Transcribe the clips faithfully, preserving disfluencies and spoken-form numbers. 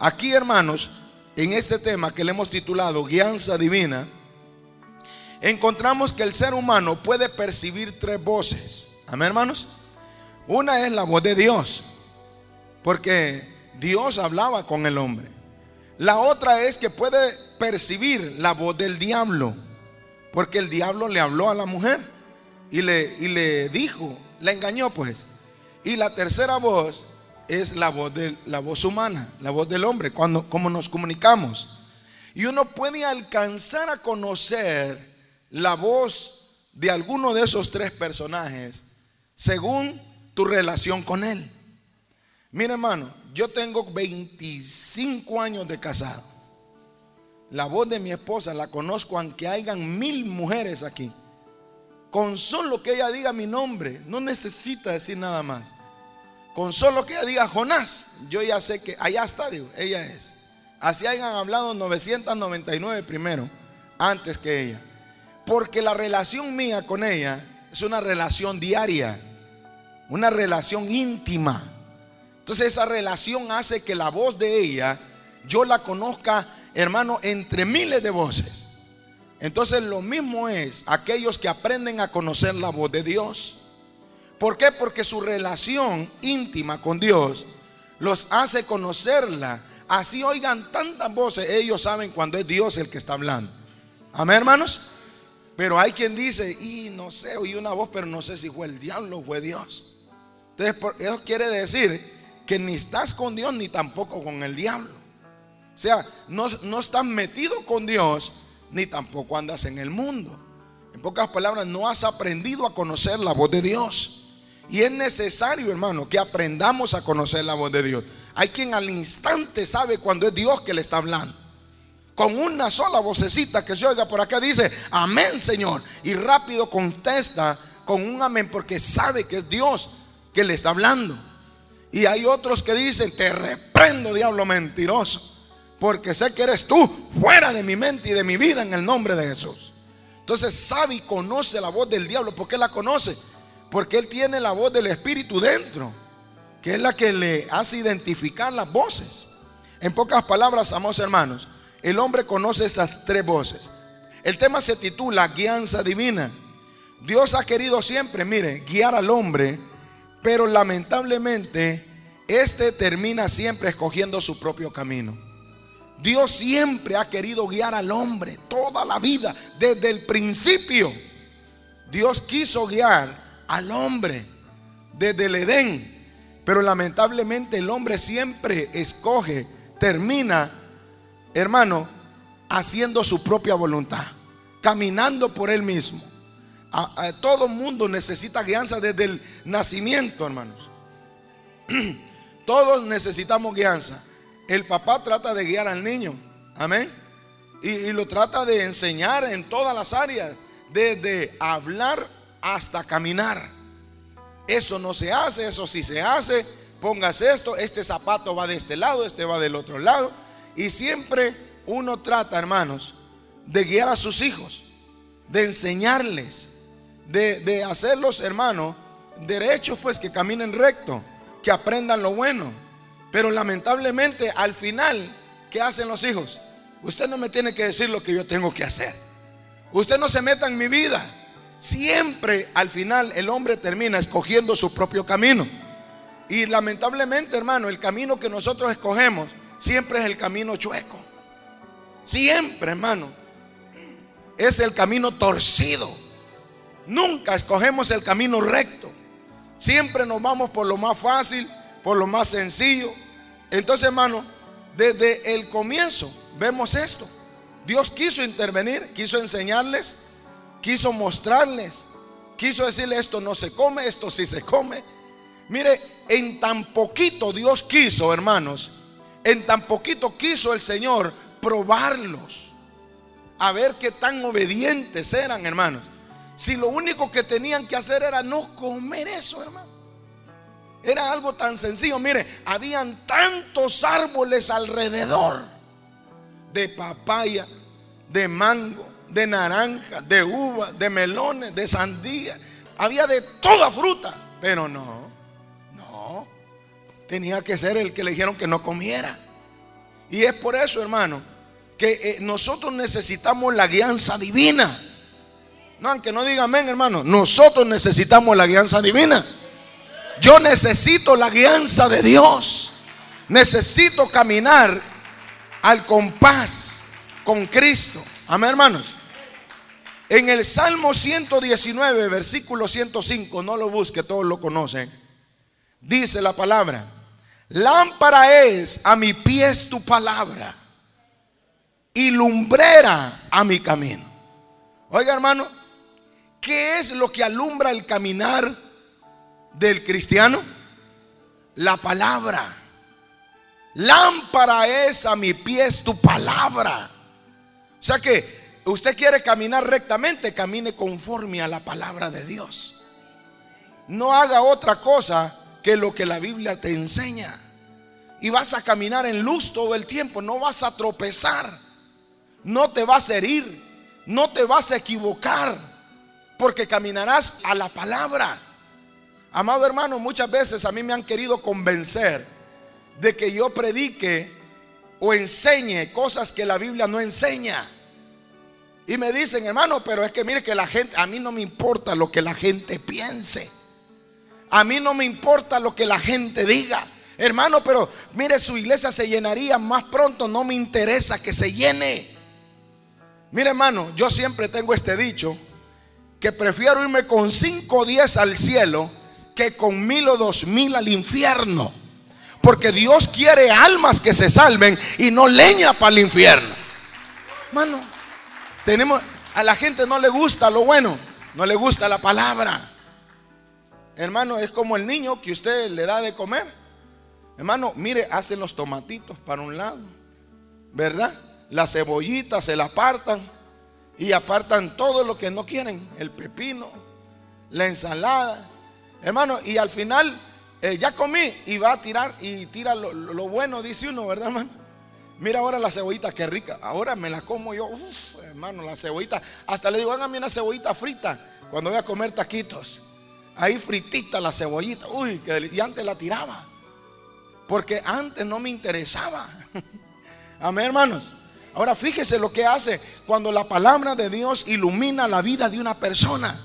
Aquí, hermanos, en este tema que le hemos titulado Guianza Divina, encontramos que el ser humano puede percibir tres voces. Amén, hermanos. Una es la voz de Dios, porque Dios hablaba con el hombre. La otra es que puede percibir la voz del diablo, porque el diablo le habló a la mujer y le, y le dijo, la engañó pues. Y la tercera voz es la voz, de, la voz humana, la voz del hombre, cuando, como nos comunicamos. Y uno puede alcanzar a conocer la voz de alguno de esos tres personajes según tu relación con él. Mira, hermano, yo tengo veinticinco años de casado. La voz de mi esposa la conozco aunque hayan mil mujeres aquí. Con solo que ella diga mi nombre, no necesita decir nada más. Con solo que ella diga Jonás, yo ya sé que allá está, digo, ella es. Así hayan hablado novecientos noventa y nueve primero, antes que ella. Porque la relación mía con ella es una relación diaria, una relación íntima. Entonces esa relación hace que la voz de ella, yo la conozca, hermano, entre miles de voces. Entonces lo mismo es aquellos que aprenden a conocer la voz de Dios. ¿Por qué? Porque su relación íntima con Dios los hace conocerla. Así oigan tantas voces, ellos saben cuando es Dios el que está hablando. Amén, hermanos. Pero hay quien dice, y no sé, oí una voz, pero no sé si fue el diablo o fue Dios. Entonces eso quiere decir que ni estás con Dios ni tampoco con el diablo. O sea, no, no estás metido con Dios ni tampoco andas en el mundo. En pocas palabras, no has aprendido a conocer la voz de Dios. Y es necesario, hermano, que aprendamos a conocer la voz de Dios. Hay quien al instante sabe cuando es Dios que le está hablando. Con una sola vocecita que se oiga por acá dice, amén, Señor. Y rápido contesta con un amén porque sabe que es Dios que le está hablando. Y hay otros que dicen, te reprendo, diablo mentiroso, porque sé que eres tú, fuera de mi mente y de mi vida, en el nombre de Jesús. Entonces sabe y conoce la voz del diablo. ¿Por qué la conoce? Porque él tiene la voz del Espíritu dentro, que es la que le hace identificar las voces. En pocas palabras, amados hermanos, el hombre conoce estas tres voces. El tema se titula Guianza Divina. Dios ha querido siempre, mire, guiar al hombre, pero lamentablemente este termina siempre escogiendo su propio camino. Dios siempre ha querido guiar al hombre toda la vida, desde el principio. Dios quiso guiar al hombre desde el Edén, pero lamentablemente el hombre siempre escoge, termina, hermano, haciendo su propia voluntad, caminando por él mismo. A, a, todo mundo necesita guianza desde el nacimiento, hermanos. Todos necesitamos guianza. El papá trata de guiar al niño, amén, y, y lo trata de enseñar en todas las áreas, desde hablar hasta caminar. Eso no se hace, eso sí se hace. Póngase esto, este zapato va de este lado, este va del otro lado. Y siempre uno trata, hermanos, de guiar a sus hijos, de enseñarles, de, de hacerlos, hermanos, derechos, pues, que caminen recto, que aprendan lo bueno. Pero lamentablemente al final, ¿qué hacen los hijos? Usted no me tiene que decir lo que yo tengo que hacer. Usted no se meta en mi vida. Siempre al final el hombre termina escogiendo su propio camino. Y lamentablemente, hermano, el camino que nosotros escogemos siempre es el camino chueco. Siempre, hermano, es el camino torcido. Nunca escogemos el camino recto. Siempre nos vamos por lo más fácil, por lo más sencillo. Entonces, hermano, desde el comienzo vemos esto. Dios quiso intervenir, quiso enseñarles, quiso mostrarles, quiso decirles esto no se come, esto sí se come. Mire, en tan poquito Dios quiso, hermanos, en tan poquito quiso el Señor probarlos, a ver qué tan obedientes eran, hermanos. Si lo único que tenían que hacer era no comer eso, hermano. Era algo tan sencillo. Mire, habían tantos árboles alrededor, de papaya, de mango, de naranja, de uva, de melones, de sandía. Había de toda fruta. Pero no, no, tenía que ser el que le dijeron que no comiera. Y es por eso, hermano, que eh, nosotros necesitamos la guianza divina. No, aunque no diga amén, hermano, nosotros necesitamos la guianza divina. Yo necesito la guianza de Dios. Necesito caminar al compás con Cristo. Amén, hermanos. En el Salmo ciento diecinueve, versículo ciento cinco, no lo busque, todos lo conocen. Dice la palabra: lámpara es a mis pies tu palabra y lumbrera a mi camino. Oiga, hermano, ¿qué es lo que alumbra el caminar del cristiano? La palabra. Lámpara es a mis pies tu palabra. O sea que usted quiere caminar rectamente, camine conforme a la palabra de Dios. No haga otra cosa que lo que la Biblia te enseña. Y vas a caminar en luz todo el tiempo. No vas a tropezar, no te vas a herir, no te vas a equivocar, porque caminarás a la palabra. Amado hermano, muchas veces a mí me han querido convencer de que yo predique o enseñe cosas que la Biblia no enseña. Y me dicen: hermano, pero es que mire que la gente, a mí no me importa lo que la gente piense, a mí no me importa lo que la gente diga. Hermano, pero mire, su iglesia se llenaría más pronto, no me interesa que se llene. Mire, hermano, yo siempre tengo este dicho, que prefiero irme con cinco o diez al cielo que con mil o dos mil al infierno. Porque Dios quiere almas que se salven y no leña para el infierno. Hermano, tenemos, a la gente no le gusta lo bueno, no le gusta la palabra. Hermano, es como el niño que usted le da de comer. Hermano, mire, hacen los tomatitos para un lado, ¿verdad? Las cebollitas se la apartan y apartan todo lo que no quieren, el pepino, la ensalada, hermano, y al final eh, ya comí, y va a tirar y tira lo, lo bueno, dice uno, ¿verdad, hermano? Mira ahora la cebollita, qué rica, ahora me la como yo. Uf, hermano, la cebollita, hasta le digo: hágame una cebollita frita cuando voy a comer taquitos, ahí fritita la cebollita. Uy, que deli- y antes la tiraba, porque antes no me interesaba. Amén, hermanos. Ahora fíjese lo que hace cuando la palabra de Dios ilumina la vida de una persona.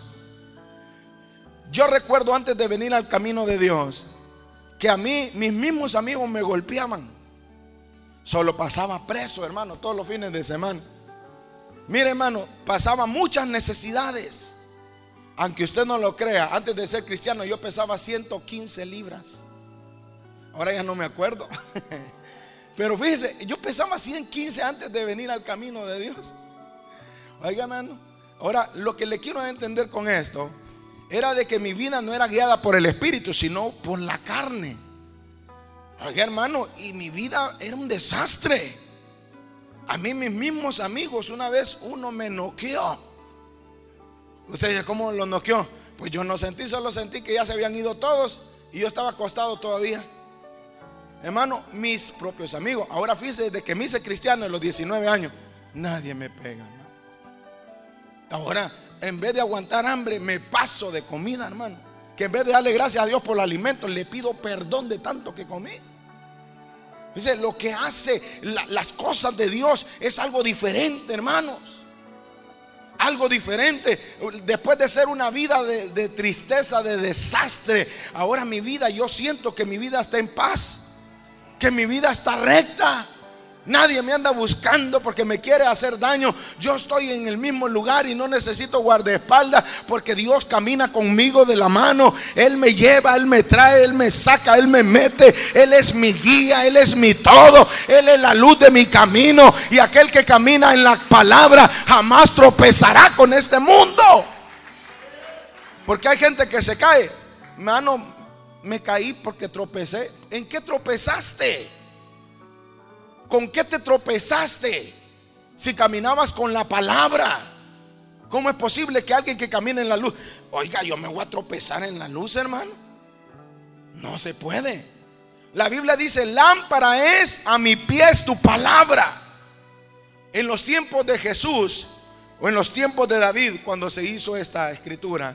Yo recuerdo antes de venir al camino de Dios que a mí mis mismos amigos me golpeaban. Solo pasaba preso, hermano, todos los fines de semana. Mire, hermano, pasaba muchas necesidades. Aunque usted no lo crea, antes de ser cristiano yo pesaba ciento quince libras. Ahora ya no me acuerdo. Pero fíjese, yo pesaba ciento quince antes de venir al camino de Dios. Oiga, hermano, ahora lo que le quiero entender con esto era de que mi vida no era guiada por el Espíritu, sino por la carne. Oiga, hermano, y mi vida era un desastre. A mí mis mismos amigos, una vez uno me noqueó. Usted dice: ¿cómo lo noqueó? Pues yo no sentí, solo sentí que ya se habían ido todos y yo estaba acostado todavía. Hermano, mis propios amigos. Ahora fíjese, desde que me hice cristiano en los diecinueve años, nadie me pega, hermano. Ahora, en vez de aguantar hambre, me paso de comida, hermano. Que en vez de darle gracias a Dios por el alimento, le pido perdón de tanto que comí. Dice, lo que hace la, las cosas de Dios es algo diferente, hermanos. Algo diferente. Después de ser una vida de, de tristeza, de desastre, ahora mi vida, yo siento que mi vida está en paz, que mi vida está recta. Nadie me anda buscando porque me quiere hacer daño. Yo estoy en el mismo lugar y no necesito guardaespaldas, porque Dios camina conmigo de la mano. Él me lleva, Él me trae, Él me saca, Él me mete. Él es mi guía, Él es mi todo. Él es la luz de mi camino. Y aquel que camina en la palabra jamás tropezará con este mundo. Porque hay gente que se cae. Mano, me caí porque tropecé. ¿En qué tropezaste? ¿Con qué te tropezaste? Si caminabas con la palabra. ¿Cómo es posible que alguien que camine en la luz, oiga, yo me voy a tropezar en la luz, hermano? No se puede. La Biblia dice: lámpara es a mis pies tu palabra. En los tiempos de Jesús, o en los tiempos de David, cuando se hizo esta escritura,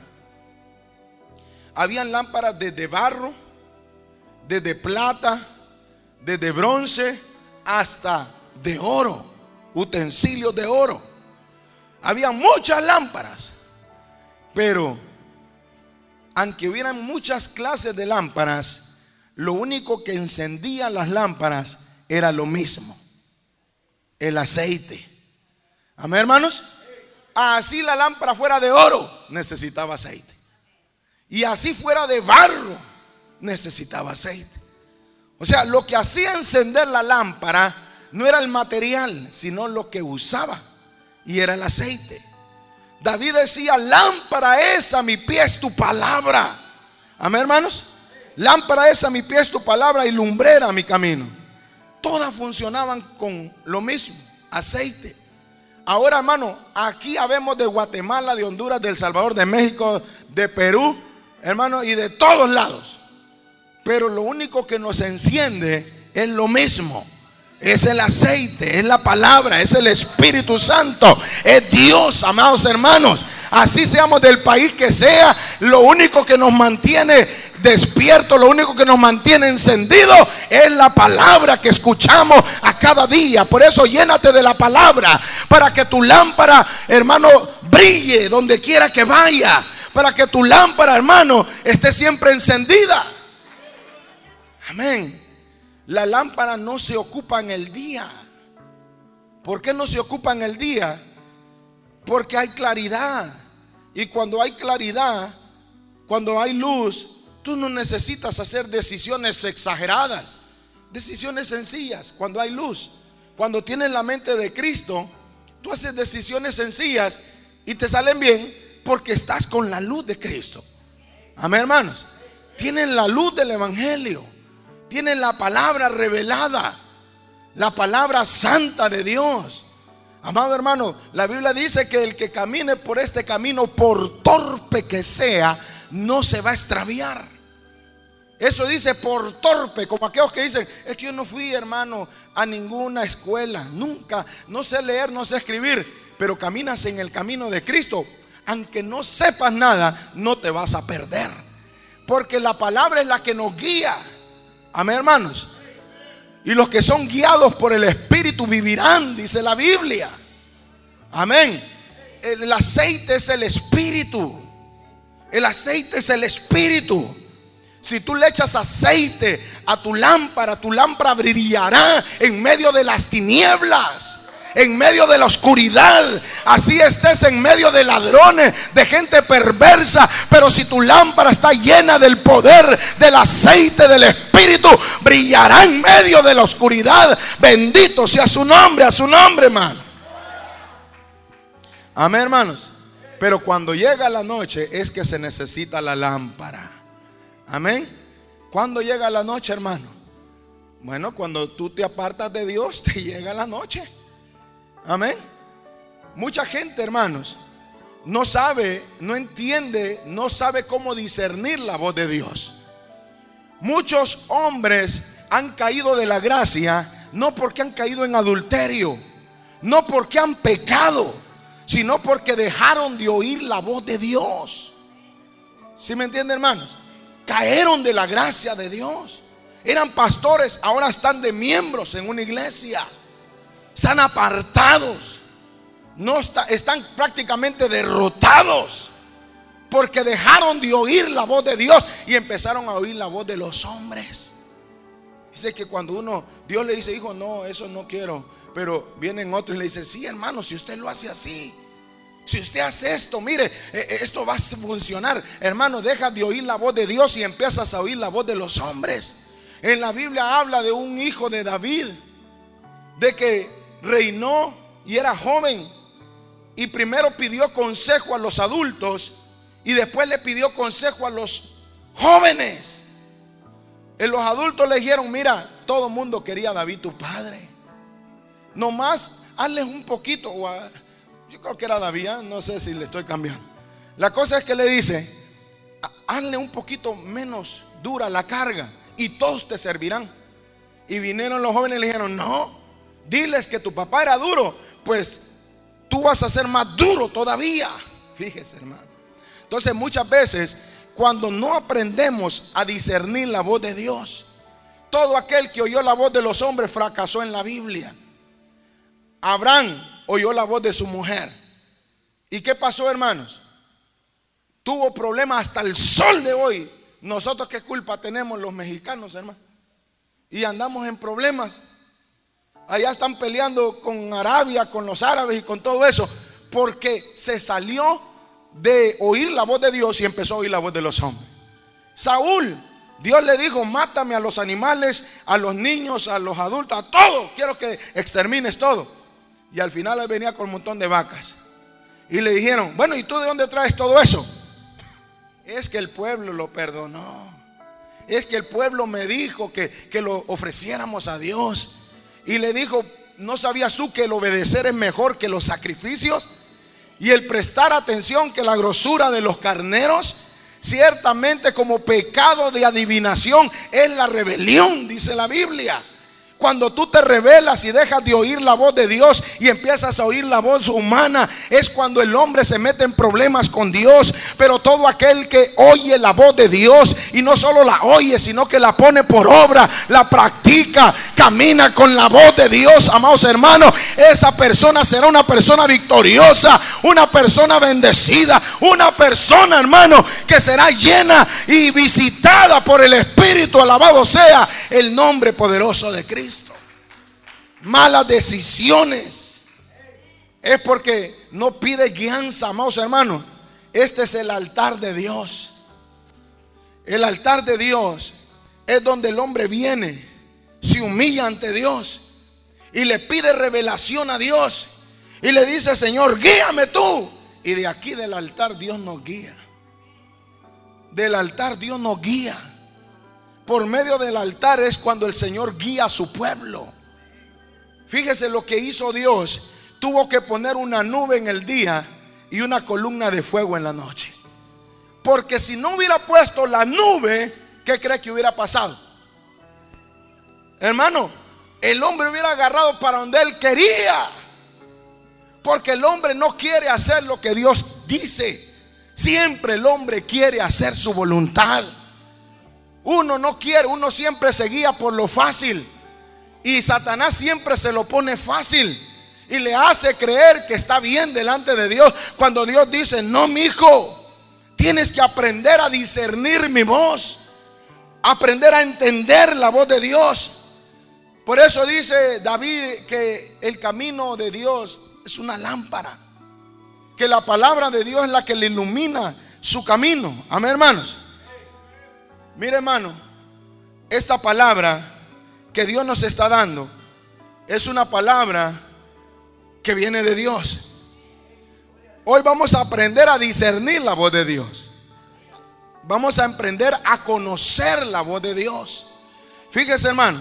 habían lámparas desde barro, desde plata, desde bronce, hasta de oro, utensilios de oro. Había muchas lámparas, pero aunque hubieran muchas clases de lámparas, lo único que encendía las lámparas era lo mismo: el aceite. Amén, hermanos. Así la lámpara fuera de oro, necesitaba aceite. Y así fuera de barro, necesitaba aceite. O sea, lo que hacía encender la lámpara no era el material, sino lo que usaba, y era el aceite. David decía: lámpara es a mi pies tu palabra. Amén, hermanos. Lámpara es a mi pies tu palabra y lumbrera a mi camino. Todas funcionaban con lo mismo: aceite. Ahora, hermano, aquí habemos de Guatemala, de Honduras, de El Salvador, de México, de Perú, hermano, y de todos lados. Pero lo único que nos enciende es lo mismo: es el aceite, es la palabra, es el Espíritu Santo, es Dios, amados hermanos. Así seamos del país que sea, lo único que nos mantiene despierto, lo único que nos mantiene encendido es la palabra que escuchamos a cada día. Por eso llénate de la palabra, para que tu lámpara, hermano, brille donde quiera que vaya, para que tu lámpara, hermano, esté siempre encendida. Amén. La lámpara no se ocupa en el día. ¿Por qué no se ocupa en el día? Porque hay claridad. Y cuando hay claridad, cuando hay luz, tú no necesitas hacer decisiones exageradas, decisiones sencillas. Cuando hay luz, cuando tienes la mente de Cristo, tú haces decisiones sencillas y te salen bien porque estás con la luz de Cristo. Amén, hermanos. Tienen la luz del Evangelio, tienen la palabra revelada, la palabra santa de Dios. Amado hermano, la Biblia dice que el que camine por este camino, por torpe que sea, no se va a extraviar. Eso dice por torpe, como aquellos que dicen: es que yo no fui, hermano, a ninguna escuela, nunca, no sé leer, no sé escribir. Pero caminas en el camino de Cristo, aunque no sepas nada, no te vas a perder, porque la palabra es la que nos guía. Amén, hermanos. Y los que son guiados por el Espíritu vivirán, dice la Biblia. Amén. El aceite es el Espíritu. El aceite es el Espíritu. Si tú le echas aceite a tu lámpara, tu lámpara brillará en medio de las tinieblas, en medio de la oscuridad. Así estés en medio de ladrones, de gente perversa, pero si tu lámpara está llena del poder del aceite del Espíritu, brillará en medio de la oscuridad. Bendito sea su nombre, a su nombre, hermano. Amén, hermanos. Pero cuando llega la noche es que se necesita la lámpara. Amén. ¿Cuándo llega la noche, hermano? Bueno, cuando tú te apartas de Dios, te llega la noche. Amén. Mucha gente, hermanos, no sabe, no entiende, no sabe cómo discernir la voz de Dios. Muchos hombres han caído de la gracia, no porque han caído en adulterio, no porque han pecado, sino porque dejaron de oír la voz de Dios. ¿Sí me entienden, hermanos? Cayeron de la gracia de Dios. Eran pastores, ahora están de miembros en una iglesia. Están apartados. No está, están prácticamente derrotados, porque dejaron de oír la voz de Dios y empezaron a oír la voz de los hombres. Dice que cuando uno, Dios le dice: hijo, no, eso no quiero. Pero vienen otros y le dicen: sí, hermano, si usted lo hace así, si usted hace esto, mire, esto va a funcionar. Hermano, deja de oír la voz de Dios y empiezas a oír la voz de los hombres. En la Biblia habla de un hijo de David, de que reinó y era joven, y primero pidió consejo a los adultos y después le pidió consejo a los jóvenes. En los adultos le dijeron: mira, todo el mundo quería a David tu padre, nomás hazles un poquito, o a, yo creo que era David, ¿eh? No sé si le estoy cambiando. La cosa es que le dice: hazle un poquito menos dura la carga y todos te servirán. Y vinieron los jóvenes y le dijeron: no, diles que tu papá era duro, pues tú vas a ser más duro todavía. Fíjese, hermano. Entonces muchas veces, cuando no aprendemos a discernir la voz de Dios, todo aquel que oyó la voz de los hombres fracasó en la Biblia. Abraham oyó la voz de su mujer. ¿Y qué pasó, hermanos? Tuvo problemas hasta el sol de hoy. Nosotros qué culpa tenemos los mexicanos, hermano. Y andamos en problemas. Allá están peleando con Arabia, con los árabes y con todo eso, porque se salió de oír la voz de Dios y empezó a oír la voz de los hombres. Saúl, Dios le dijo: mátame a los animales, a los niños, a los adultos, a todo. Quiero que extermines todo. Y al final él venía con un montón de vacas. Y le dijeron: bueno, ¿y tú de dónde traes todo eso? Es que el pueblo lo perdonó. Es que el pueblo me dijo que, que lo ofreciéramos a Dios. Y le dijo: ¿no sabías tú que el obedecer es mejor que los sacrificios? Y el prestar atención que la grosura de los carneros. Ciertamente como pecado de adivinación es la rebelión, dice la Biblia. Cuando tú te rebelas y dejas de oír la voz de Dios y empiezas a oír la voz humana, es cuando el hombre se mete en problemas con Dios. Pero todo aquel que oye la voz de Dios y no solo la oye, sino que la pone por obra, la practica, camina con la voz de Dios, amados hermanos, esa persona será una persona victoriosa, una persona bendecida, una persona, hermano, que será llena y visitada por el Espíritu. Alabado sea el nombre poderoso de Cristo. Malas decisiones es porque no pide guianza, amados hermanos. Este es el altar de Dios. El altar de Dios es donde el hombre viene, se humilla ante Dios y le pide revelación a Dios y le dice: Señor, guíame tú. Y de aquí del altar Dios nos guía. Del altar Dios nos guía. Por medio del altar es cuando el Señor guía a su pueblo. Fíjese lo que hizo Dios. Tuvo que poner una nube en el día y una columna de fuego en la noche. Porque si no hubiera puesto la nube, ¿qué cree que hubiera pasado? Hermano, el hombre hubiera agarrado para donde él quería. Porque el hombre no quiere hacer lo que Dios dice. Siempre el hombre quiere hacer su voluntad. Uno no quiere, uno siempre se guía por lo fácil. Y Satanás siempre se lo pone fácil y le hace creer que está bien delante de Dios, cuando Dios dice: no, mi hijo, tienes que aprender a discernir mi voz, aprender a entender la voz de Dios. Por eso dice David que el camino de Dios es una lámpara, que la palabra de Dios es la que le ilumina su camino. Amén, hermanos. Mire, hermano, esta palabra que Dios nos está dando es una palabra que viene de Dios. Hoy vamos a aprender a discernir la voz de Dios. Vamos a aprender a conocer la voz de Dios. Fíjese, hermano,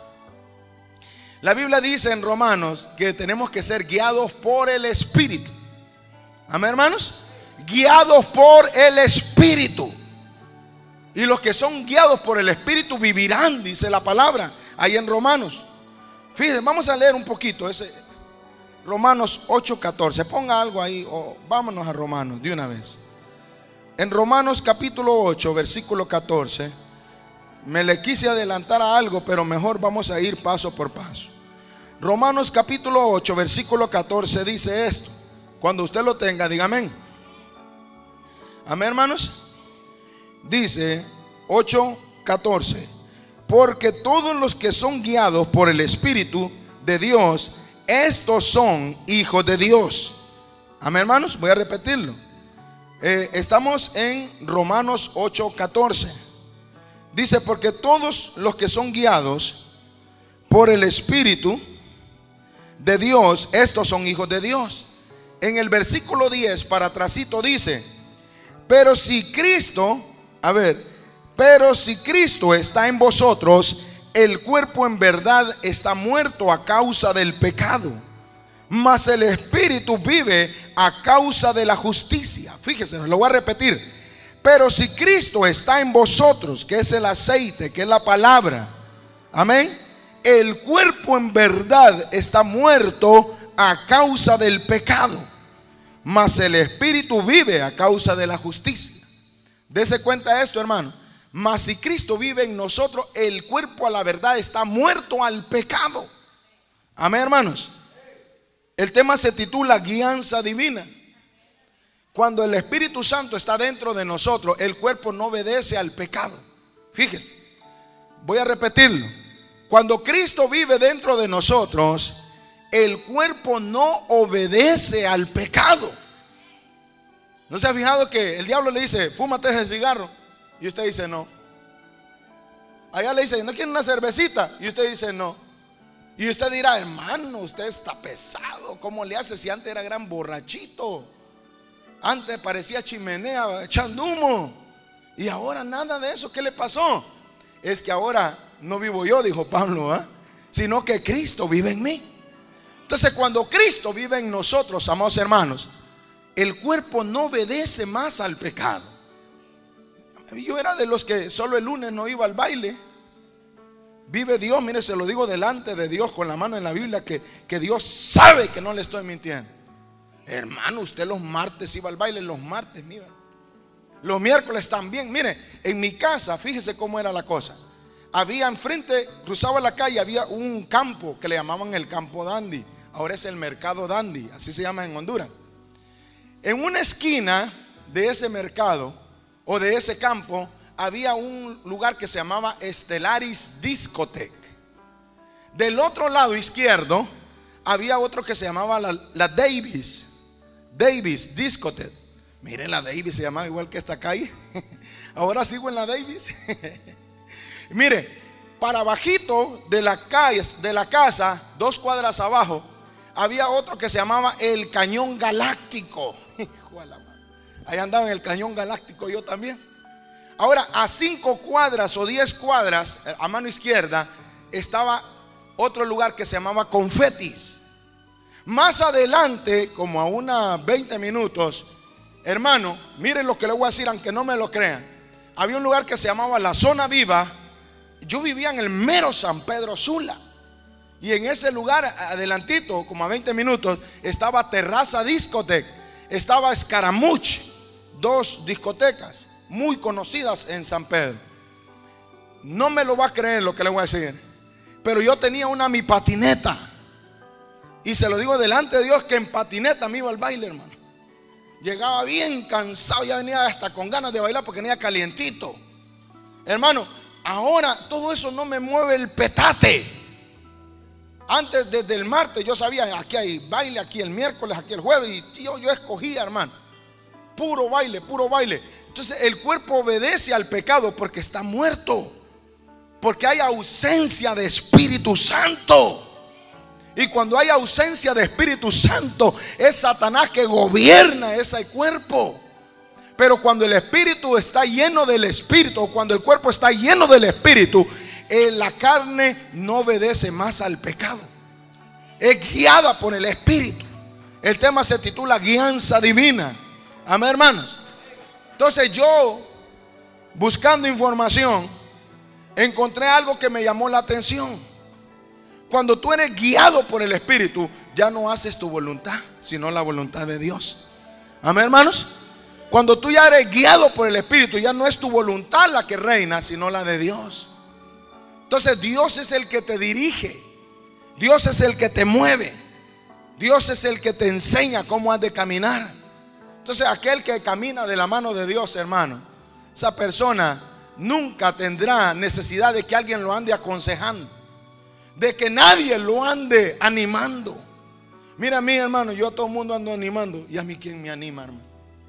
la Biblia dice en Romanos que tenemos que ser guiados por el Espíritu. Amén, hermanos. Guiados por el Espíritu. Y los que son guiados por el Espíritu vivirán, dice la palabra ahí en Romanos. Fíjense, vamos a leer un poquito ese Romanos ocho catorce. Ponga algo ahí o vámonos a Romanos de una vez. En Romanos capítulo ocho, versículo catorce. Me le quise adelantar a algo, pero mejor vamos a ir paso por paso. Romanos capítulo ocho, versículo catorce dice esto. Cuando usted lo tenga, diga amén. Amén, hermanos. Dice ocho catorce: porque todos los que son guiados por el Espíritu de Dios, estos son hijos de Dios. Amén, hermanos. Voy a repetirlo. eh, Estamos en Romanos ocho catorce. Dice: porque todos los que son guiados por el Espíritu de Dios, estos son hijos de Dios. En el versículo diez para atrásito dice: pero si Cristo, a ver, pero si Cristo está en vosotros, el cuerpo en verdad está muerto a causa del pecado, mas el Espíritu vive a causa de la justicia. Fíjese, lo voy a repetir. Pero si Cristo está en vosotros, que es el aceite, que es la palabra, amén, el cuerpo en verdad está muerto a causa del pecado, mas el Espíritu vive a causa de la justicia. Dese cuenta esto, hermano. Mas si Cristo vive en nosotros, el cuerpo a la verdad está muerto al pecado. Amén, hermanos. El tema se titula guianza divina. Cuando el Espíritu Santo está dentro de nosotros, el cuerpo no obedece al pecado. Fíjese, voy a repetirlo. Cuando Cristo vive dentro de nosotros, el cuerpo no obedece al pecado. ¿No se ha fijado que el diablo le dice, fúmate ese cigarro? Y usted dice no. Allá le dice, ¿no quiere una cervecita? Y usted dice no. Y usted dirá, hermano, usted está pesado. ¿Cómo le hace si antes era gran borrachito? Antes parecía chimenea echando humo. Y ahora nada de eso. ¿Qué le pasó? Es que ahora no vivo yo, dijo Pablo, ¿eh? sino que Cristo vive en mí. Entonces cuando Cristo vive en nosotros, amados hermanos, el cuerpo no obedece más al pecado. Yo era de los que solo el lunes no iba al baile. Vive Dios, mire, se lo digo delante de Dios con la mano en la Biblia, que, que Dios sabe que no le estoy mintiendo. Hermano, usted los martes iba al baile, los martes, mira. Los miércoles también. Mire, en mi casa, fíjese cómo era la cosa. Había enfrente, cruzaba la calle, había un campo que le llamaban el campo Dandy. Ahora es el mercado Dandy, así se llama en Honduras. En una esquina de ese mercado o de ese campo había un lugar que se llamaba Estelaris Discotheque. Del otro lado izquierdo había otro que se llamaba la, la Davis Davis Discotheque. Miren, la Davis se llamaba igual que esta calle. Ahora sigo en la Davis. Mire, para bajito de la calle, de la casa, dos cuadras abajo, había otro que se llamaba el Cañón Galáctico. Ahí andaba en el Cañón Galáctico yo también. Ahora, a cinco cuadras o diez cuadras a mano izquierda estaba otro lugar que se llamaba Confetis. Más adelante, como a unos veinte minutos, hermano, miren lo que le voy a decir, aunque no me lo crean. Había un lugar que se llamaba La Zona Viva. Yo vivía en el mero San Pedro Sula. Y en ese lugar, adelantito, como a veinte minutos, estaba Terraza Discotheque, estaba Escaramuch, dos discotecas muy conocidas en San Pedro. No me lo va a creer lo que le voy a decir, pero yo tenía una mi patineta. Y se lo digo delante de Dios que en patineta me iba al baile, hermano. Llegaba bien cansado, ya venía hasta con ganas de bailar porque venía calientito. Hermano, ahora todo eso no me mueve el petate. Antes, desde el martes, yo sabía, aquí hay baile, aquí el miércoles, aquí el jueves. Y yo, yo escogía, hermano, puro baile, puro baile. Entonces el cuerpo obedece al pecado porque está muerto, porque hay ausencia de Espíritu Santo. Y cuando hay ausencia de Espíritu Santo, es Satanás que gobierna ese cuerpo. Pero cuando el Espíritu está lleno del Espíritu, o cuando el cuerpo está lleno del Espíritu, eh, la carne no obedece más al pecado. Es guiada por el Espíritu. El tema se titula guianza divina. Amén, hermanos. Entonces yo, buscando información, encontré algo que me llamó la atención. Cuando tú eres guiado por el Espíritu, ya no haces tu voluntad, sino la voluntad de Dios. Amén, hermanos. Cuando tú ya eres guiado por el Espíritu, ya no es tu voluntad la que reina, sino la de Dios. Entonces Dios es el que te dirige, Dios es el que te mueve, Dios es el que te enseña cómo has de caminar. Entonces aquel que camina de la mano de Dios, hermano, esa persona nunca tendrá necesidad de que alguien lo ande aconsejando, de que nadie lo ande animando. Mira a mí, hermano, yo a todo el mundo ando animando. ¿Y a mí quién me anima, hermano?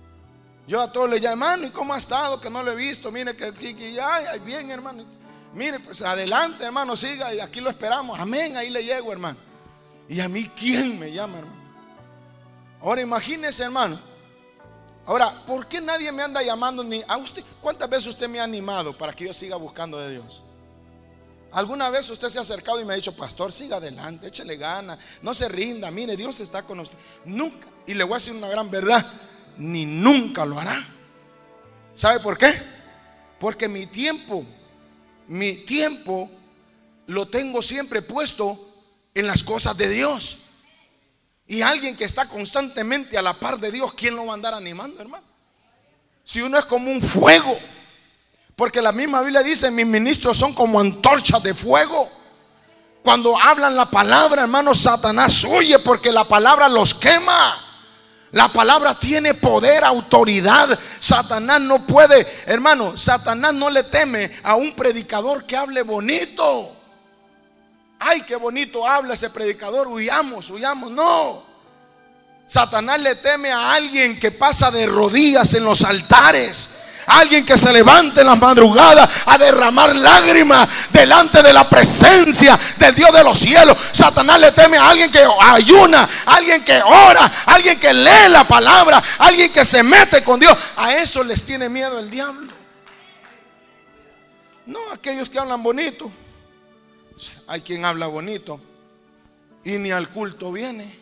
Yo a todos les llamo, hermano, ¿y cómo ha estado? Que no lo he visto. Mire que, que, que ay, ay, bien, hermano. Mire, pues adelante, hermano, siga. Y aquí lo esperamos. Amén, ahí le llego, hermano. ¿Y a mí quién me llama, hermano? Ahora imagínese, hermano. Ahora, ¿por qué nadie me anda llamando ni a usted? ¿Cuántas veces usted me ha animado para que yo siga buscando de Dios? ¿Alguna vez usted se ha acercado y me ha dicho, pastor, siga adelante, échele ganas, no se rinda, mire, Dios está con usted? Nunca. Y le voy a decir una gran verdad, ni nunca lo hará. ¿Sabe por qué? Porque mi tiempo, mi tiempo lo tengo siempre puesto en las cosas de Dios. Y alguien que está constantemente a la par de Dios, ¿quién lo va a andar animando, hermano? Si uno es como un fuego. Porque la misma Biblia dice: mis ministros son como antorchas de fuego. Cuando hablan la palabra, hermano, Satanás huye, porque la palabra los quema. La palabra tiene poder, autoridad. Satanás no puede, hermano, Satanás no le teme a un predicador que hable bonito. Ay, qué bonito habla ese predicador, huyamos, huyamos. No, Satanás le teme a alguien que pasa de rodillas en los altares, alguien que se levante en la madrugada a derramar lágrimas delante de la presencia del Dios de los cielos. Satanás le teme a alguien que ayuna, alguien que ora, alguien que lee la palabra, alguien que se mete con Dios. A eso les tiene miedo el diablo. No aquellos que hablan bonito. Hay quien habla bonito y ni al culto viene.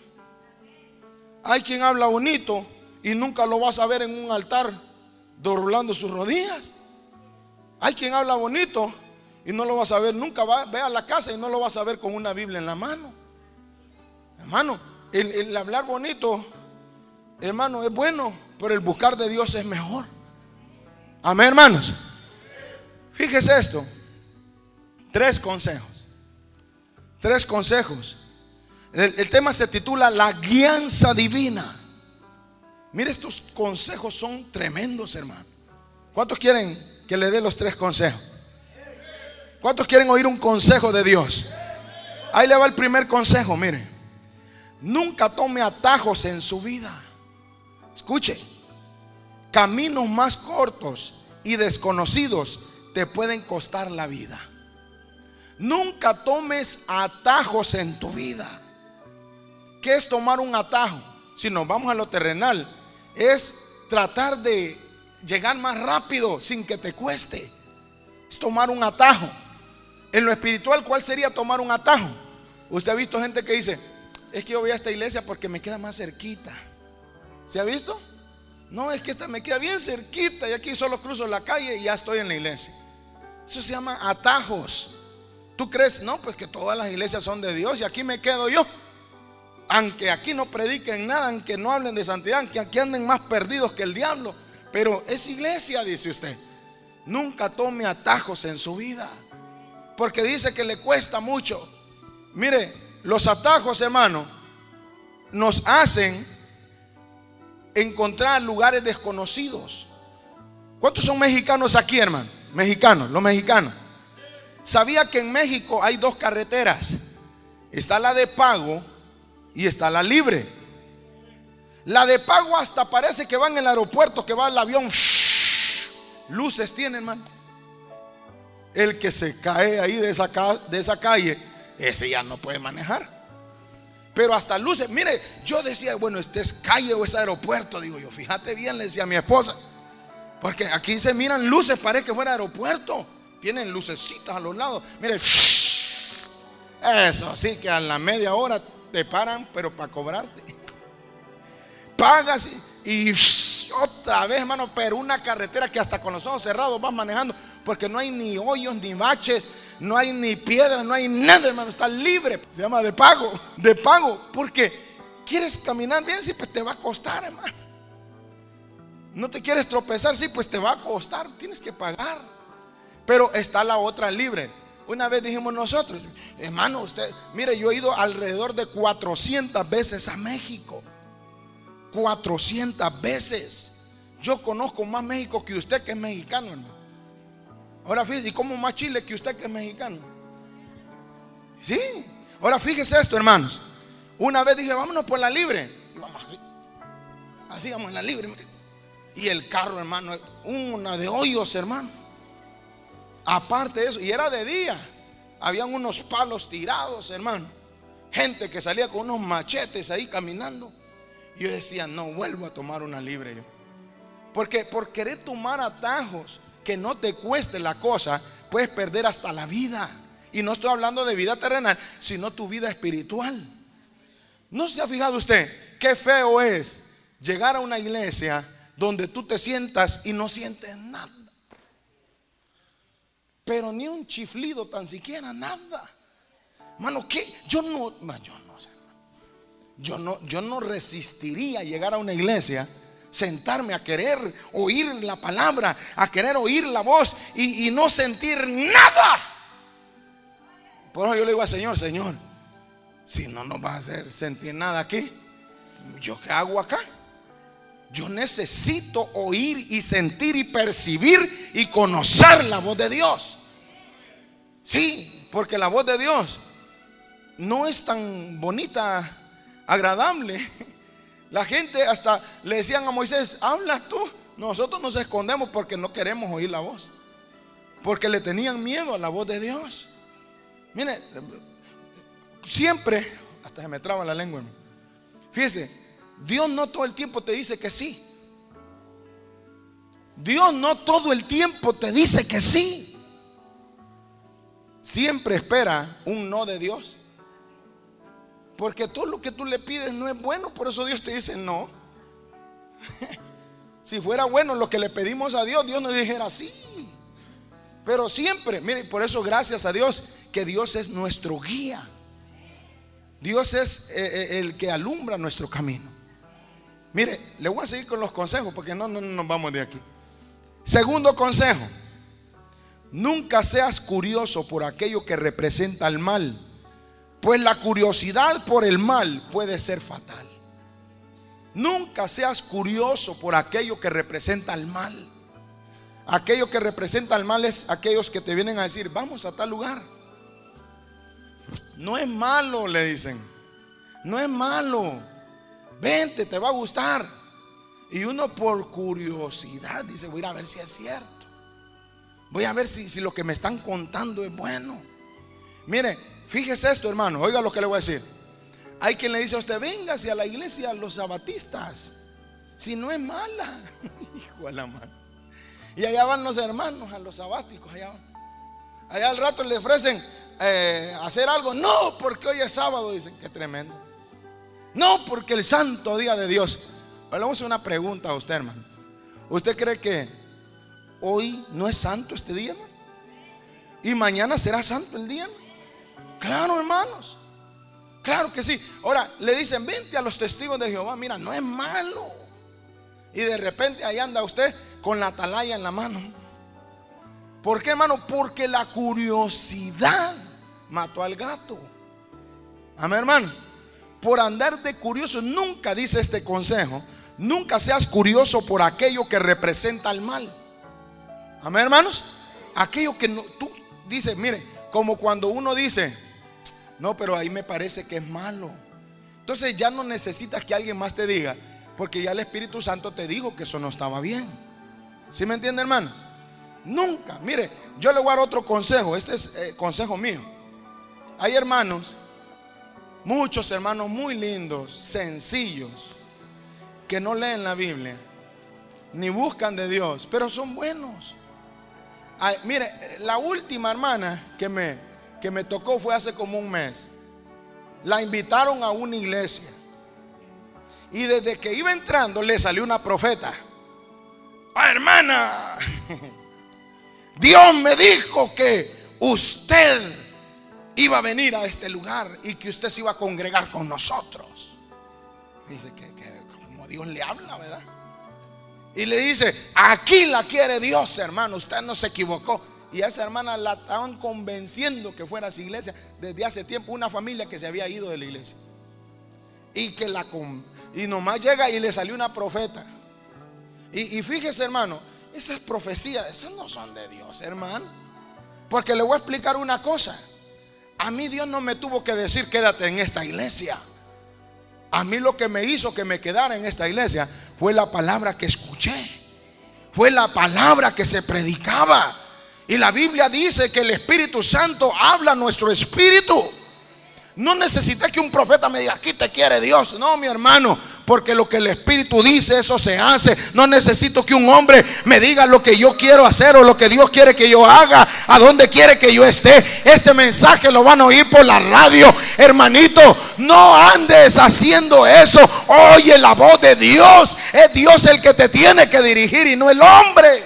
Hay quien habla bonito y nunca lo vas a ver en un altar doblando sus rodillas. Hay quien habla bonito y no lo vas a ver, nunca va, ve a la casa y no lo vas a ver con una Biblia en la mano. Hermano, el, el hablar bonito, hermano, es bueno, pero el buscar de Dios es mejor. Amén, hermanos. Fíjese esto. Tres consejos. Tres consejos. El, el tema se titula la guianza divina. Mire, estos consejos son tremendos, hermano. ¿Cuántos quieren que le dé los tres consejos? ¿Cuántos quieren oír un consejo de Dios? Ahí le va el primer consejo, mire. Nunca tome atajos en su vida. Escuche. Caminos más cortos y desconocidos te pueden costar la vida. Nunca tomes atajos en tu vida. ¿Qué es tomar un atajo? Si nos vamos a lo terrenal, es tratar de llegar más rápido sin que te cueste. Es tomar un atajo. En lo espiritual, ¿cuál sería tomar un atajo? Usted ha visto gente que dice: es que yo voy a esta iglesia porque me queda más cerquita. ¿Se ha visto? No, es que esta me queda bien cerquita y aquí solo cruzo la calle y ya estoy en la iglesia. Eso se llama atajos. ¿Tú crees? No, pues que todas las iglesias son de Dios y aquí me quedo yo. Aunque aquí no prediquen nada, aunque no hablen de santidad, aunque aquí anden más perdidos que el diablo, pero es iglesia, dice usted. Nunca tome atajos en su vida, porque dice que le cuesta mucho. Mire, los atajos, hermano, nos hacen encontrar lugares desconocidos. ¿Cuántos son mexicanos aquí, hermano? Mexicanos, los mexicanos. ¿Sabía que en México hay dos carreteras? Está la de pago y está la libre. La de pago hasta parece que va en el aeropuerto, que va el avión. Luces tiene, hermano. El que se cae ahí de esa, de esa calle, ese ya no puede manejar. Pero hasta luces. Mire, yo decía, bueno, este es calle o es aeropuerto. Digo yo, fíjate bien, le decía a mi esposa, porque aquí se miran luces, parece que fuera aeropuerto. Tienen lucecitas a los lados. Mire, eso sí, que a la media hora te paran, pero para cobrarte. Pagas y, y otra vez, hermano, pero una carretera que hasta con los ojos cerrados vas manejando, porque no hay ni hoyos, ni baches, no hay ni piedras, no hay nada, hermano, está libre. Se llama de pago, de pago, porque quieres caminar bien, sí, pues te va a costar, hermano. No te quieres tropezar, sí, pues te va a costar, tienes que pagar. Pero está la otra libre. Una vez dijimos nosotros, hermano, usted, mire, yo he ido alrededor de cuatrocientas veces a México. cuatrocientas veces. Yo conozco más México que usted, que es mexicano, hermano. Ahora fíjese, ¿y cómo más Chile que usted, que es mexicano? Sí. Ahora fíjese esto, hermanos. Una vez dije, vámonos por la libre. Y vamos así. Así vamos en la libre. Mire. Y el carro, hermano, una de hoyos, hermano. Aparte de eso, y era de día, habían unos palos tirados, hermano. Gente que salía con unos machetes ahí caminando. Y yo decía, no vuelvo a tomar una libre yo. Porque por querer tomar atajos que no te cueste la cosa, puedes perder hasta la vida. Y no estoy hablando de vida terrenal, sino tu vida espiritual. ¿No se ha fijado usted qué feo es llegar a una iglesia donde tú te sientas y no sientes nada? Pero ni un chiflido, tan siquiera nada. Mano, ¿qué? Yo no, yo no sé. Yo no, yo no resistiría llegar a una iglesia sentarme a querer oír la palabra, a querer oír la voz y, y no sentir nada. Por eso yo le digo al Señor: Señor, si no nos vas a hacer sentir nada aquí, ¿yo qué hago acá? Yo necesito oír y sentir y percibir y conocer la voz de Dios. Sí, porque la voz de Dios no es tan bonita, agradable. La gente hasta le decían a Moisés: habla tú. Nosotros nos escondemos porque no queremos oír la voz, porque le tenían miedo a la voz de Dios. Mire, siempre, hasta se me traba la lengua, hermano. Fíjese, Dios no todo el tiempo te dice que sí. Dios no todo el tiempo te dice que sí. Siempre espera un no de Dios, porque todo lo que tú le pides no es bueno. Por eso Dios te dice no. Si fuera bueno lo que le pedimos a Dios, Dios nos dijera sí. Pero siempre, mire, por eso gracias a Dios que Dios es nuestro guía. Dios es eh, el que alumbra nuestro camino. Mire, le voy a seguir con los consejos, porque no, no, no nos vamos de aquí. Segundo consejo: nunca seas curioso por aquello que representa el mal, pues la curiosidad por el mal puede ser fatal. Nunca seas curioso por aquello que representa el mal. Aquello que representa el mal es aquellos que te vienen a decir: vamos a tal lugar. No es malo, le dicen. No es malo. Vente, te va a gustar. Y uno por curiosidad dice: voy a ir a ver si es cierto. Voy a ver si, si lo que me están contando es bueno. Mire, fíjese esto, hermano. Oiga lo que le voy a decir. Hay quien le dice a usted: véngase a la iglesia a los sabatistas, si no es mala. Hijo de la mano. Y allá van los hermanos a los sabáticos. Allá van. Allá al rato le ofrecen eh, hacer algo. No, porque hoy es sábado. Dicen: qué tremendo. No, porque el santo día de Dios. Ahora le vamos a hacer una pregunta a usted, hermano. ¿Usted cree que hoy no es santo este día, hermano? ¿Y mañana será santo el día, hermano? Claro, hermanos. Claro que sí. Ahora le dicen: vente a los testigos de Jehová. Mira, no es malo. Y de repente ahí anda usted con la atalaya en la mano. ¿Por qué, hermano? Porque la curiosidad mató al gato. Amén, hermano. Por andar de curioso, nunca, dice este consejo, nunca seas curioso por aquello que representa el mal. Amén, hermanos. Aquello que no, tú dices, mire, como cuando uno dice: no, pero ahí me parece que es malo. Entonces ya no necesitas que alguien más te diga, porque ya el Espíritu Santo te dijo que eso no estaba bien. ¿Sí me entienden, hermanos? Nunca. Mire, yo le voy a dar otro consejo. Este es eh, consejo mío. Hay hermanos, muchos hermanos muy lindos, sencillos, que no leen la Biblia ni buscan de Dios, pero son buenos. Ay, mire, la última hermana que me, que me tocó fue hace como un mes. La invitaron a una iglesia y desde que iba entrando le salió una profeta: ah, hermana, Dios me dijo que usted iba a venir a este lugar y que usted se iba a congregar con nosotros. Dice que, que como Dios le habla, ¿verdad? Y le dice: aquí la quiere Dios, hermano, usted no se equivocó. Y a esa hermana la estaban convenciendo que fuera a su iglesia desde hace tiempo. Una familia que se había ido de la iglesia y que la y nomás llega y le salió una profeta. Y, y fíjese, hermano, esas profecías, esas no son de Dios, hermano. Porque le voy a explicar una cosa. A mí Dios no me tuvo que decir: quédate en esta iglesia. A mí lo que me hizo que me quedara en esta iglesia fue la palabra que escuché, fue la palabra que se predicaba. Y la Biblia dice que el Espíritu Santo habla a nuestro espíritu. No necesité que un profeta me diga: aquí te quiere Dios. No, mi hermano, porque lo que el Espíritu dice, eso se hace. No necesito que un hombre me diga lo que yo quiero hacer o lo que Dios quiere que yo haga, a dónde quiere que yo esté. Este mensaje lo van a oír por la radio. Hermanito, no andes haciendo eso. Oye la voz de Dios. Es Dios el que te tiene que dirigir y no el hombre.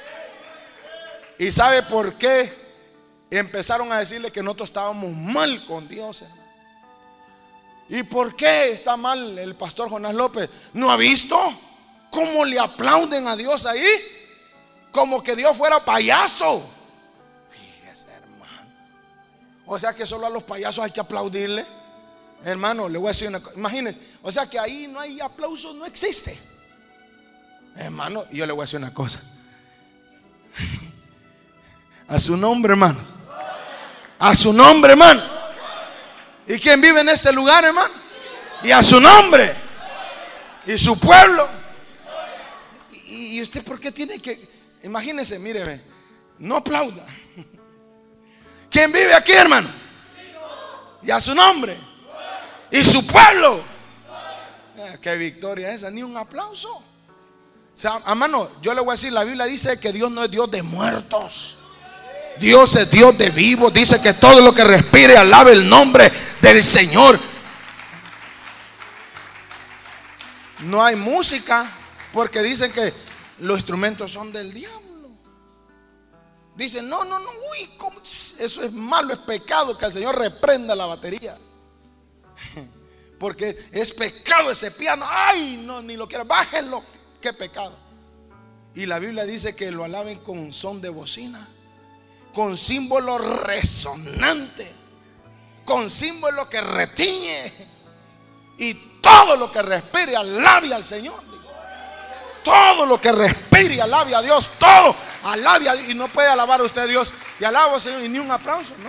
¿Y sabe por qué empezaron a decirle que nosotros estábamos mal con Dios, hermano? ¿Y por qué está mal el pastor Jonás López? ¿No ha visto ¿Cómo le aplauden a Dios ahí? Como que Dios fuera payaso. Fíjese, hermano. O sea que solo a los payasos hay que aplaudirle. Hermano, le voy a decir una cosa. Imagínense, o sea que ahí no hay aplausos, no existe. Hermano, yo le voy a decir una cosa. A su nombre, hermano. A su nombre, hermano. ¿Y quién vive en este lugar, hermano? Y a su nombre. Y su pueblo. ¿Y usted por qué tiene que? Imagínese, míreme, no aplauda. ¿Quién vive aquí, hermano? Y a su nombre. Y su pueblo. Eh, qué victoria esa, ni un aplauso. O sea, hermano, yo le voy a decir, la Biblia dice que Dios no es Dios de muertos. Dios es Dios de vivos. Dice que todo lo que respire alabe el nombre del Señor. No hay música porque dicen que los instrumentos son del diablo. Dicen, no, no, no, uy, ¿cómo? Eso es malo, es pecado, que el Señor reprenda la batería. Porque es pecado ese piano. Ay, no, ni lo quiero, bájenlo. Qué pecado. Y la Biblia dice que lo alaben con son de bocina, con símbolo resonante, con símbolo que retiñe. Y todo lo que respire alabe al Señor. Todo lo que respire alabe a Dios. Todo alabe a Dios. Y no puede alabar a usted a Dios y alaba al Señor y ni un aplauso, no.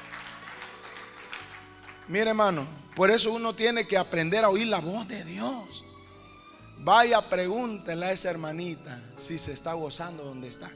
Mire, hermano, por eso uno tiene que aprender a oír la voz de Dios. Vaya, pregúntele a esa hermanita si se está gozando donde está.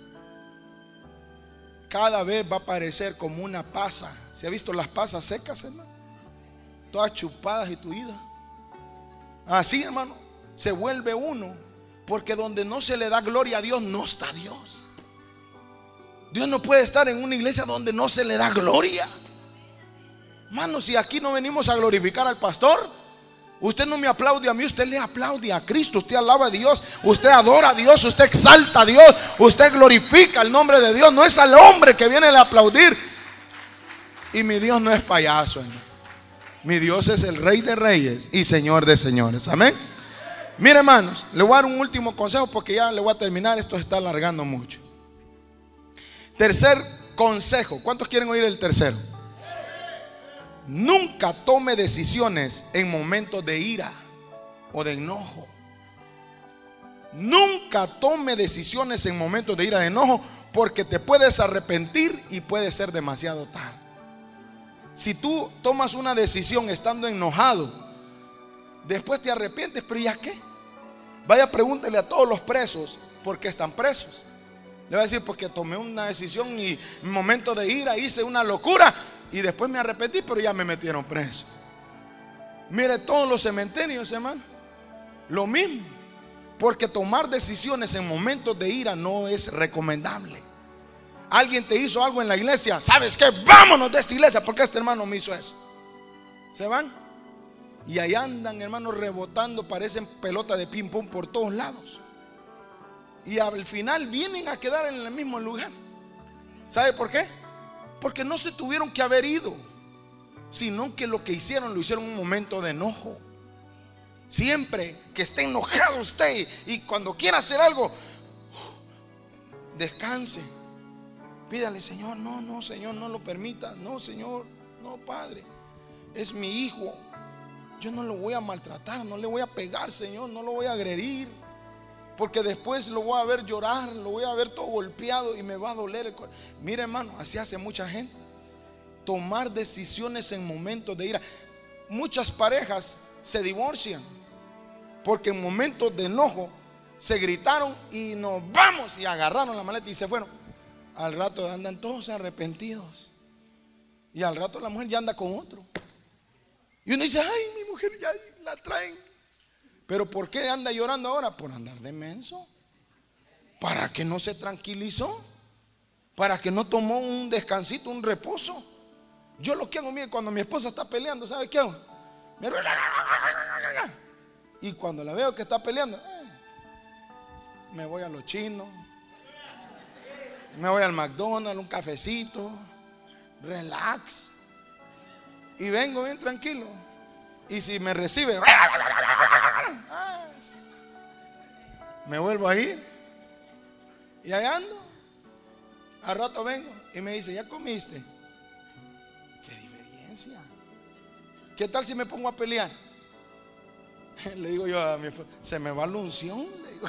Cada vez va a parecer como una pasa. ¿Se ha visto las pasas secas, hermano? Todas chupadas y tuidas. Así, hermano, se vuelve uno. Porque donde no se le da gloria a Dios, no está Dios. Dios no puede estar en una iglesia donde no se le da gloria. Hermano, si aquí no venimos a glorificar al pastor, usted no me aplaude a mí, usted le aplaude a Cristo. Usted alaba a Dios, usted adora a Dios, usted exalta a Dios, usted glorifica el nombre de Dios. No es al hombre que viene a aplaudir. Y mi Dios no es payaso, hermano. Mi Dios es el Rey de Reyes y Señor de Señores. Amén. Mire, hermanos, le voy a dar un último consejo porque ya le voy a terminar. Esto se está alargando mucho. Tercer consejo. ¿Cuántos quieren oír el tercero? Nunca tome decisiones en momentos de ira o de enojo. Nunca tome decisiones en momentos de ira o de enojo, porque te puedes arrepentir y puede ser demasiado tarde. Si tú tomas una decisión estando enojado, después te arrepientes, pero ¿ya qué? Vaya, pregúntele a todos los presos por qué están presos. Le va a decir, porque tomé una decisión y en momento de ira hice una locura y después me arrepentí, pero ya me metieron preso. Mire, todos los cementerios, hermano, lo mismo. Porque tomar decisiones en momentos de ira no es recomendable. Alguien te hizo algo en la iglesia, ¿sabes qué? Vámonos de esta iglesia porque este hermano me hizo eso. Se van. Y ahí andan, hermanos, rebotando, parecen pelotas de ping pong por todos lados. Y al final vienen a quedar en el mismo lugar. ¿Sabe por qué? Porque no se tuvieron que haber ido, sino que lo que hicieron, lo hicieron en un momento de enojo. Siempre que esté enojado usted y cuando quiera hacer algo, descanse. Pídale, Señor, no, no, Señor, no lo permita. No, Señor, no, Padre, es mi hijo. Yo no lo voy a maltratar, no le voy a pegar, Señor, no lo voy a agredir, porque después lo voy a ver llorar, lo voy a ver todo golpeado y me va a doler el corazón. Mira, hermano, así hace mucha gente. Tomar decisiones en momentos de ira. Muchas parejas se divorcian porque en momentos de enojo se gritaron y nos vamos, y agarraron la maleta y se fueron. Al rato andan todos arrepentidos y al rato la mujer ya anda con otro. Y uno dice, ay, mi mujer ya la traen. Pero ¿por qué anda llorando ahora? Por andar de menso. ¿Para que no se tranquilizó? ¿Para que no tomó un descansito, un reposo? Yo lo que hago, mire, cuando mi esposa está peleando, ¿sabe qué hago? Y cuando la veo que está peleando, eh, me voy a los chinos, me voy al McDonald's, un cafecito, relax. Y vengo bien tranquilo. Y si me recibe, Me vuelvo a ir. Y allá ando. Al rato vengo y me dice, ¿ya comiste? ¿Qué diferencia? ¿Qué tal si me pongo a pelear? Le digo yo a mi esposa, se me va la unción. Le digo.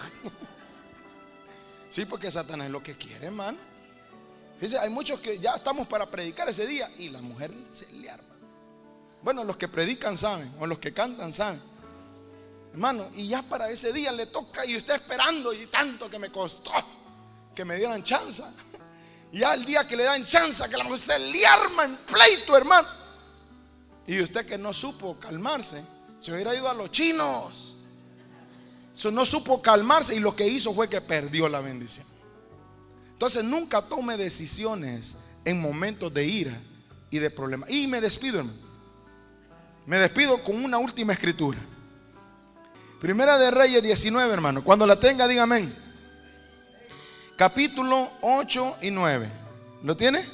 Sí, porque Satanás es lo que quiere, hermano. Fíjense, hay muchos que ya estamos para predicar ese día y la mujer se le arma. Bueno, los que predican saben, o los que cantan saben, hermano. Y ya para ese día le toca y usted esperando, y tanto que me costó que me dieran chance. Y ya el día que le dan chance, que la mujer se le arma en pleito, hermano. Y usted que no supo calmarse, se hubiera ido a los chinos. Eso no supo calmarse y lo que hizo fue que perdió la bendición. Entonces nunca tome decisiones en momentos de ira y de problemas. Y me despido, hermano. Me despido con una última escritura. Primera de Reyes diecinueve, hermano. Cuando la tenga, diga amén. Capítulo ocho y nueve. ¿Lo tiene?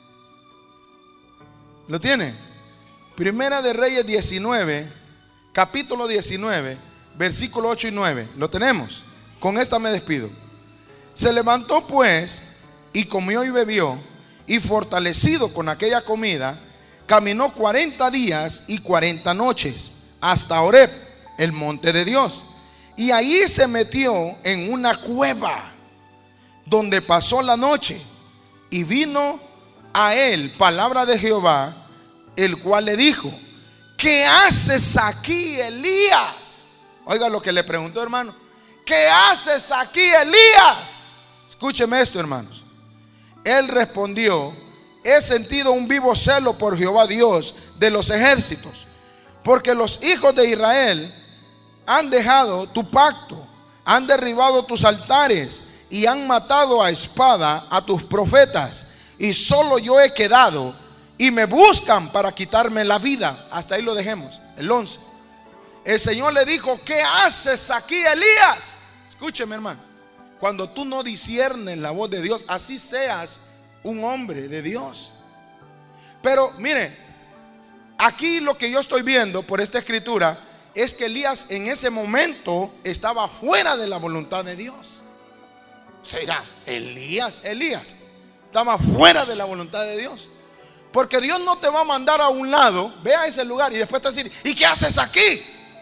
¿Lo tiene? Primera de Reyes diecinueve, capítulo diecinueve, versículo ocho y nueve. ¿Lo tenemos? Con esta me despido. Se levantó pues y comió y bebió, y fortalecido con aquella comida, caminó cuarenta días y cuarenta noches hasta Horeb, el monte de Dios. Y ahí se metió en una cueva donde pasó la noche. Y vino a él palabra de Jehová, el cual le dijo: ¿qué haces aquí, Elías? Oiga lo que le preguntó, hermano. ¿Qué haces aquí, Elías? Escúcheme esto, hermanos. Él respondió: he sentido un vivo celo por Jehová Dios de los ejércitos, porque los hijos de Israel han dejado tu pacto, han derribado tus altares y han matado a espada a tus profetas, y solo yo he quedado, y me buscan para quitarme la vida. Hasta ahí lo dejemos. El once. El Señor le dijo: ¿qué haces aquí, Elías? Escúcheme, hermano. Cuando tú no disiernes la voz de Dios, así seas un hombre de Dios. Pero mire, aquí lo que yo estoy viendo por esta escritura es que Elías en ese momento estaba fuera de la voluntad de Dios. Será Elías, Elías estaba fuera de la voluntad de Dios. Porque Dios no te va a mandar a un lado, ve a ese lugar y después te va a decir: ¿y qué haces aquí?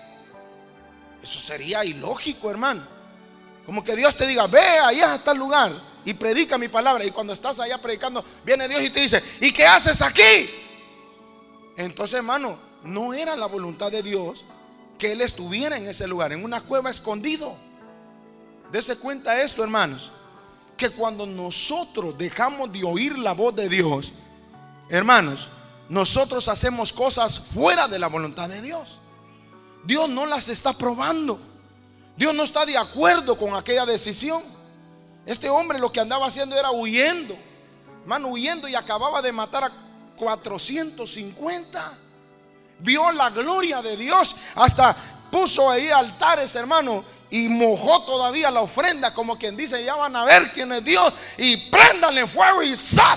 Eso sería ilógico, hermano. Como que Dios te diga: ve allá a tal lugar y predica mi palabra, y cuando estás allá predicando, viene Dios y te dice: ¿y qué haces aquí? Entonces, hermano, no era la voluntad de Dios que él estuviera en ese lugar, en una cueva escondido. Dese cuenta esto, hermanos, que cuando nosotros dejamos de oír la voz de Dios, hermanos, nosotros hacemos cosas fuera de la voluntad de Dios. Dios no las está probando. Dios no está de acuerdo con aquella decisión. Este hombre lo que andaba haciendo era huyendo, hermano, huyendo, y acababa de matar a cuatrocientos cincuenta. Vio la gloria de Dios, hasta puso ahí altares, hermano, y mojó todavía la ofrenda, como quien dice: ya van a ver quién es Dios, y préndanle fuego y ¡zas!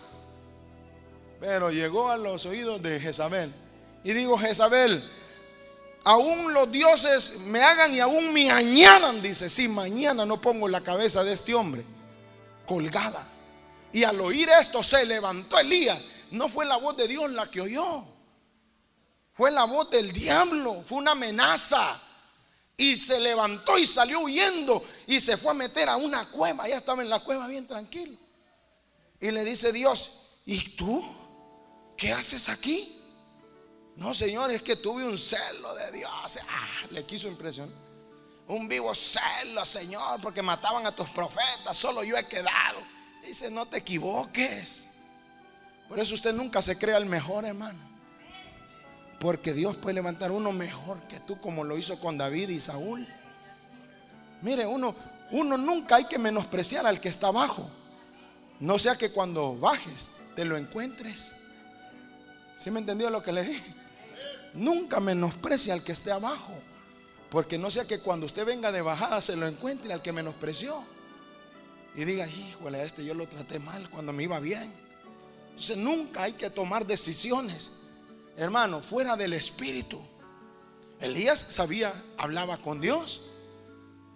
Pero llegó a los oídos de Jezabel y dijo: Jezabel, aún los dioses me hagan y aún me añadan, dice, si mañana no pongo la cabeza de este hombre colgada. Y al oír esto se levantó Elías. No fue la voz de Dios la que oyó, fue la voz del diablo, fue una amenaza. Y se levantó y salió huyendo y se fue a meter a una cueva. Ya estaba en la cueva bien tranquilo. Y le dice Dios: ¿y tú qué haces aquí? No, Señor, es que tuve un celo de Dios. Ah, le quiso impresionar. Un vivo celo, Señor, porque mataban a tus profetas. Solo yo he quedado. Dice: no te equivoques. Por eso usted nunca se crea el mejor, hermano. Porque Dios puede levantar uno mejor que tú, como lo hizo con David y Saúl. Mire, uno, uno nunca hay que menospreciar al que está abajo. No sea que cuando bajes te lo encuentres. ¿Sí me entendió lo que le dije? Nunca menosprecie al que esté abajo, porque no sea que cuando usted venga de bajada se lo encuentre al que menospreció y diga: híjole, a este yo lo traté mal cuando me iba bien. Entonces nunca hay que tomar decisiones, hermano, fuera del espíritu. Elías sabía, hablaba con Dios,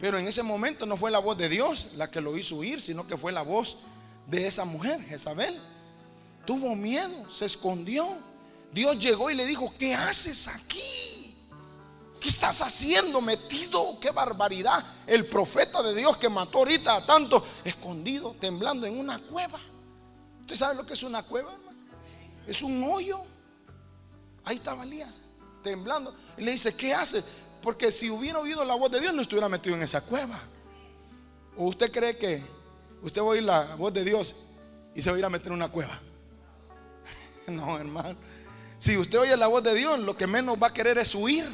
Pero en ese momento no fue la voz de Dios la que lo hizo huir, sino que fue la voz de esa mujer, Jezabel. Tuvo miedo, se escondió. Dios llegó y le dijo: ¿qué haces aquí? ¿Qué estás haciendo metido? ¡Qué barbaridad! El profeta de Dios que mató ahorita a tanto, escondido, temblando en una cueva. ¿Usted sabe lo que es una cueva, hermano? Es un hoyo. Ahí estaba Elías, temblando. Y le dice: ¿qué haces? Porque si hubiera oído la voz de Dios, no estuviera metido en esa cueva. ¿O usted cree que usted va a oír la voz de Dios y se va a ir a meter en una cueva? No, hermano. Si usted oye la voz de Dios, lo que menos va a querer es huir.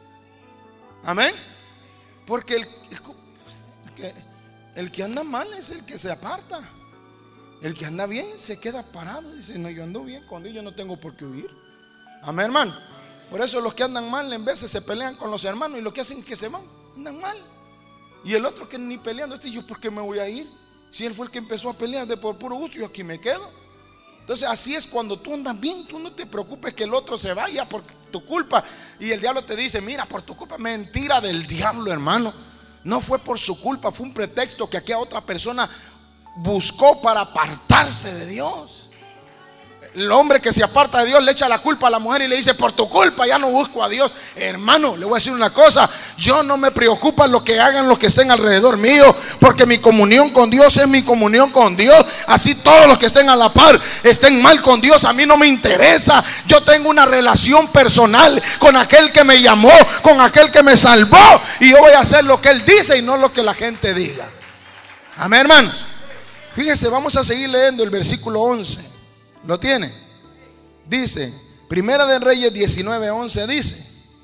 Amén. Porque el, el, que, el que anda mal es el que se aparta. El que anda bien se queda parado y dice: no, yo ando bien con Dios, yo no tengo por qué huir. Amén, hermano. Por eso los que andan mal en veces se pelean con los hermanos, y lo que hacen es que se van, andan mal. Y el otro que ni peleando, este, yo por qué me voy a ir, si él fue el que empezó a pelear de por puro gusto, yo aquí me quedo. Entonces así es cuando tú andas bien. Tú no te preocupes que el otro se vaya por tu culpa. Y el diablo te dice: mira, por tu culpa. Mentira del diablo, hermano. No fue por su culpa, fue un pretexto que aquella otra persona buscó para apartarse de Dios. El hombre que se aparta de Dios le echa la culpa a la mujer y le dice: por tu culpa ya no busco a Dios. Hermano, le voy a decir una cosa: yo no me preocupa lo que hagan los que estén alrededor mío, porque mi comunión con Dios es mi comunión con Dios. Así todos los que estén a la par estén mal con Dios, a mí no me interesa. Yo tengo una relación personal con aquel que me llamó, con aquel que me salvó, y yo voy a hacer lo que Él dice y no lo que la gente diga. Amén, hermanos. Fíjese, vamos a seguir leyendo el versículo once. ¿Lo tiene? Dice, Primera de Reyes diecinueve once, dice: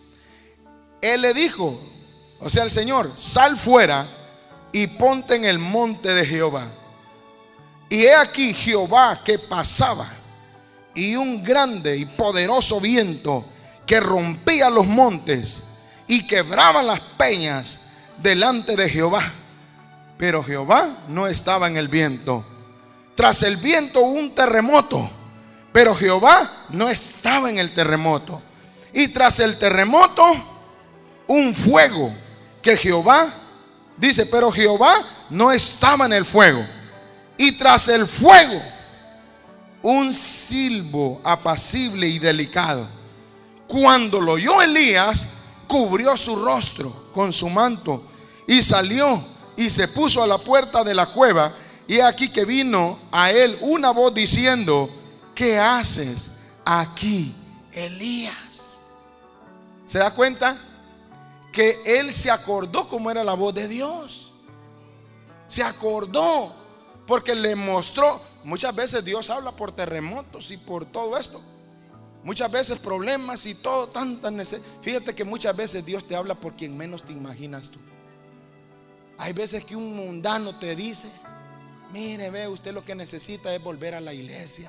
Él le dijo, o sea el Señor: sal fuera y ponte en el monte de Jehová. Y he aquí Jehová que pasaba, y un grande y poderoso viento que rompía los montes y quebraba las peñas delante de Jehová. Pero Jehová no estaba en el viento. Tras el viento hubo un terremoto, pero Jehová no estaba en el terremoto. Y tras el terremoto un fuego, que Jehová, dice, pero Jehová no estaba en el fuego. Y tras el fuego un silbo apacible y delicado. Cuando lo oyó Elías, cubrió su rostro con su manto y salió y se puso a la puerta de la cueva. Y aquí que vino a él una voz diciendo: ¿qué haces aquí, Elías? ¿Se da cuenta? Que él se acordó cómo era la voz de Dios. Se acordó porque le mostró. Muchas veces Dios habla por terremotos y por todo esto. Muchas veces problemas y todo, tantas necesidades. Fíjate que muchas veces Dios te habla por quien menos te imaginas tú. Hay veces que un mundano te dice: mire, ve, usted lo que necesita es volver a la iglesia.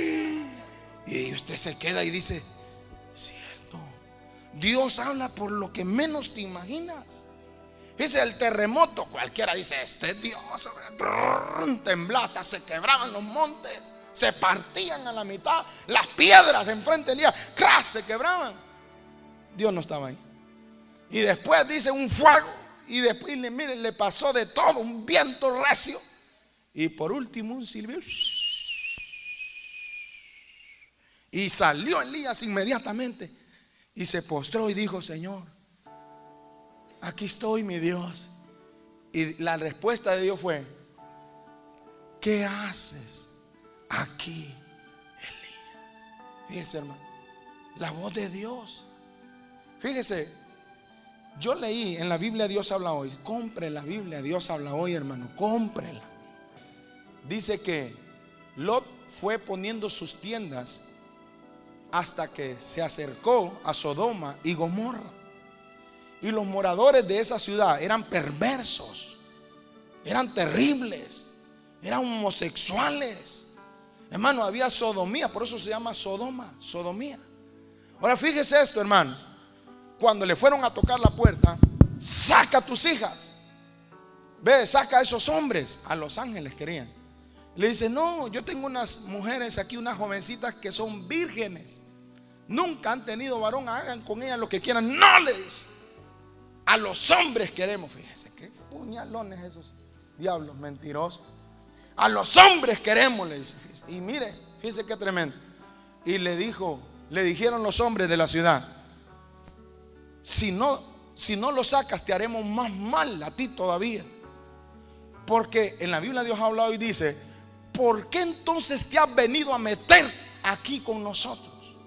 Y usted se queda y dice: cierto, Dios habla por lo que menos te imaginas. Dice el terremoto, cualquiera dice: este es Dios. Temblaba, se quebraban los montes, se partían a la mitad, las piedras de enfrente de Elías, ¡crash!, se quebraban. Dios no estaba ahí. Y después dice un fuego. Y después, miren, le pasó de todo, un viento recio. Y por último un silbido. Y salió Elías inmediatamente y se postró y dijo: Señor, aquí estoy, mi Dios. Y la respuesta de Dios fue: ¿qué haces aquí, Elías? Fíjese, hermano, la voz de Dios. Fíjese, yo leí en la Biblia Dios habla hoy. Compre la Biblia Dios habla hoy, hermano, cómprela. Dice que Lot fue poniendo sus tiendas hasta que se acercó a Sodoma y Gomorra. Y los moradores de esa ciudad eran perversos, eran terribles, eran homosexuales. Hermano, había sodomía, por eso se llama Sodoma, sodomía. Ahora fíjese esto, hermanos. Cuando le fueron a tocar la puerta: saca a tus hijas, ve, saca a esos hombres. A los ángeles querían. Le dice: no, yo tengo unas mujeres aquí, unas jovencitas que son vírgenes, nunca han tenido varón, hagan con ellas lo que quieran. No, le dice: a los hombres queremos. Fíjense que puñalones esos diablos mentirosos. A los hombres queremos, le dice. Y mire, fíjese qué tremendo. Y le dijo, le dijeron los hombres de la ciudad: si no, si no lo sacas, te haremos más mal a ti todavía. Porque en la Biblia Dios ha hablado y dice: ¿por qué entonces te has venido a meter aquí con nosotros?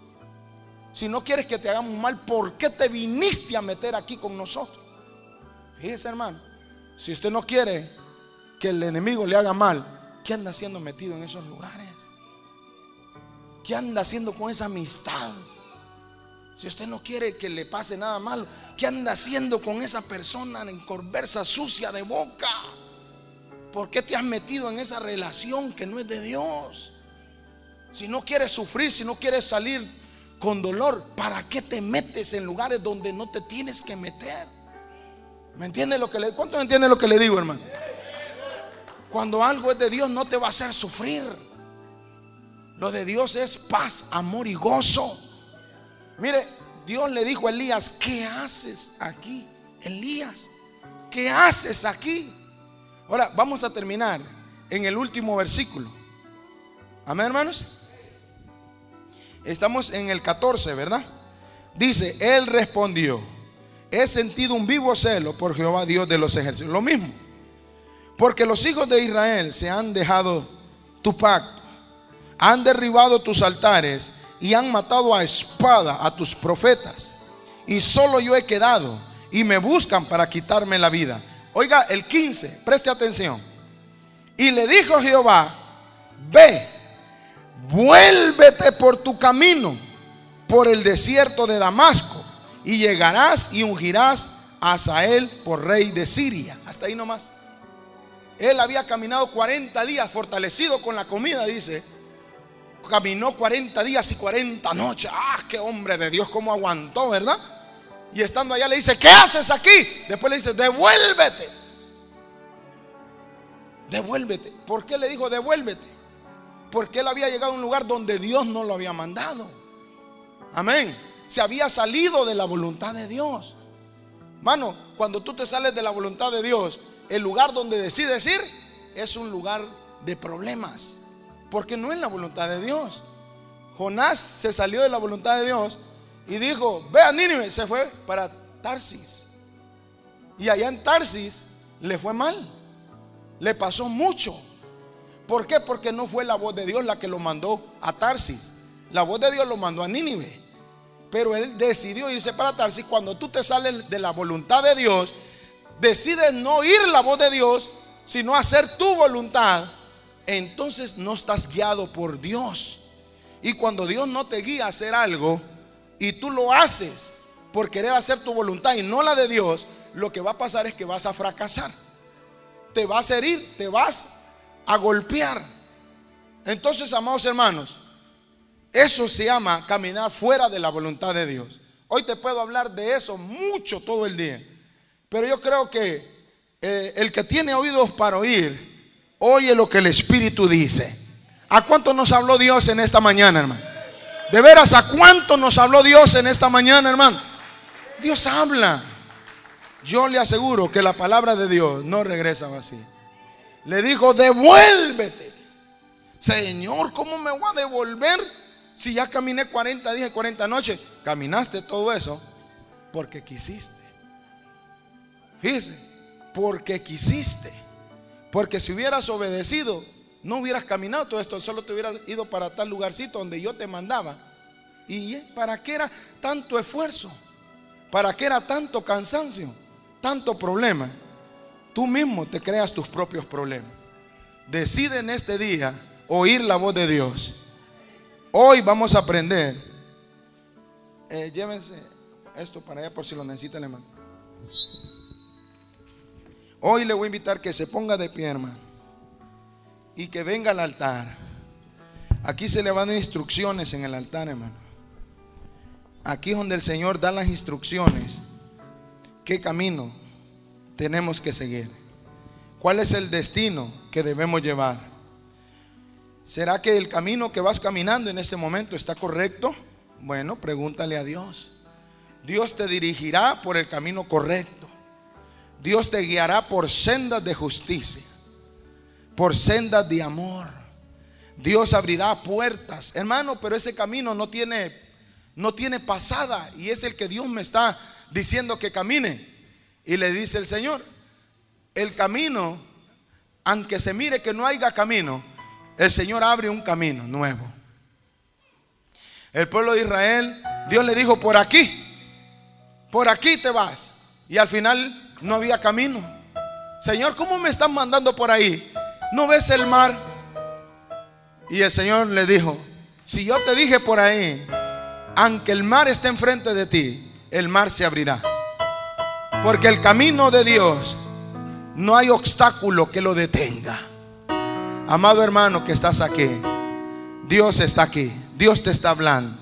Si no quieres que te hagamos mal, ¿por qué te viniste a meter aquí con nosotros? Fíjese, hermano, si usted no quiere que el enemigo le haga mal, ¿qué anda haciendo metido en esos lugares? ¿Qué anda haciendo con esa amistad? Si usted no quiere que le pase nada malo, ¿qué anda haciendo con esa persona en conversa sucia de boca? ¿Por qué te has metido en esa relación que no es de Dios? Si no quieres sufrir, si no quieres salir con dolor, ¿para qué te metes en lugares donde no te tienes que meter? ¿Me entiende lo que le, ¿cuántos entienden lo que le digo, hermano? Cuando algo es de Dios no te va a hacer sufrir. Lo de Dios es paz, amor y gozo. Mire, Dios le dijo a Elías: ¿qué haces aquí, Elías? ¿Qué haces aquí? Ahora vamos a terminar en el último versículo. Amén, hermanos. Estamos en el catorce, ¿verdad? Dice: él respondió: he sentido un vivo celo por Jehová Dios de los ejércitos. Lo mismo, porque los hijos de Israel se han dejado tu pacto, han derribado tus altares y han matado a espada a tus profetas, y solo yo he quedado y me buscan para quitarme la vida. Oiga el quince, preste atención. Y le dijo Jehová: ve, vuélvete por tu camino, por el desierto de Damasco, y llegarás y ungirás a Hazael por rey de Siria. Hasta ahí nomás. Él había caminado cuarenta días fortalecido con la comida, dice. Caminó cuarenta días y cuarenta noches. Ah, qué hombre de Dios, cómo aguantó, ¿verdad? Y estando allá le dice: ¿qué haces aquí? Después le dice: devuélvete. Devuélvete. ¿Por qué le dijo devuélvete? Porque él había llegado a un lugar donde Dios no lo había mandado. Amén. Se había salido de la voluntad de Dios. Mano, cuando tú te sales de la voluntad de Dios, el lugar donde decides ir es un lugar de problemas, porque no es la voluntad de Dios. Jonás se salió de la voluntad de Dios y dijo: ve a Nínive. Se fue para Tarsis. Y allá en Tarsis le fue mal, le pasó mucho. ¿Por qué? Porque no fue la voz de Dios la que lo mandó a Tarsis. La voz de Dios lo mandó a Nínive. Pero él decidió irse para Tarsis. Cuando tú te sales de la voluntad de Dios, decides no oír la voz de Dios, sino hacer tu voluntad, entonces no estás guiado por Dios. Y cuando Dios no te guía a hacer algo y tú lo haces por querer hacer tu voluntad y no la de Dios, lo que va a pasar es que vas a fracasar, te vas a herir, te vas a golpear. Entonces, amados hermanos, eso se llama caminar fuera de la voluntad de Dios. Hoy te puedo hablar de eso mucho todo el día, pero yo creo que eh, el que tiene oídos para oír, oye lo que el Espíritu dice. ¿A cuánto nos habló Dios en esta mañana, hermano? De veras, ¿a cuánto nos habló Dios en esta mañana, hermano? Dios habla. Yo le aseguro que la palabra de Dios no regresa vacía. Le dijo: devuélvete. Señor, ¿cómo me voy a devolver si ya caminé cuarenta días y cuarenta noches? Caminaste todo eso porque quisiste. Fíjese, porque quisiste. Porque si hubieras obedecido, no hubieras caminado todo esto, solo te hubieras ido para tal lugarcito donde yo te mandaba. ¿Y para qué era tanto esfuerzo? ¿Para qué era tanto cansancio? Tanto problema. Tú mismo te creas tus propios problemas. Decide en este día oír la voz de Dios. Hoy vamos a aprender. Eh, llévense esto para allá por si lo necesitan, hermano. Hoy le voy a invitar que se ponga de pie, hermano, y que venga al altar. Aquí se le van a dar instrucciones en el altar, hermano. Aquí es donde el Señor da las instrucciones. ¿Qué camino tenemos que seguir? ¿Cuál es el destino que debemos llevar? ¿Será que el camino que vas caminando en ese momento está correcto? Bueno, pregúntale a Dios. Dios te dirigirá por el camino correcto. Dios te guiará por sendas de justicia, por sendas de amor. Dios abrirá puertas, hermano, pero ese camino no tiene, no tiene pasada, y es el que Dios me está diciendo que camine. Y le dice el Señor, el camino, aunque se mire que no haya camino, el Señor abre un camino nuevo. El pueblo de Israel, Dios le dijo, por aquí, por aquí te vas. Y al final no había camino. Señor, ¿cómo me están mandando por ahí? ¿No ves el mar? Y el Señor le dijo, si yo te dije por ahí, aunque el mar esté enfrente de ti, el mar se abrirá. Porque el camino de Dios, no hay obstáculo que lo detenga. Amado hermano que estás aquí, Dios está aquí, Dios te está hablando.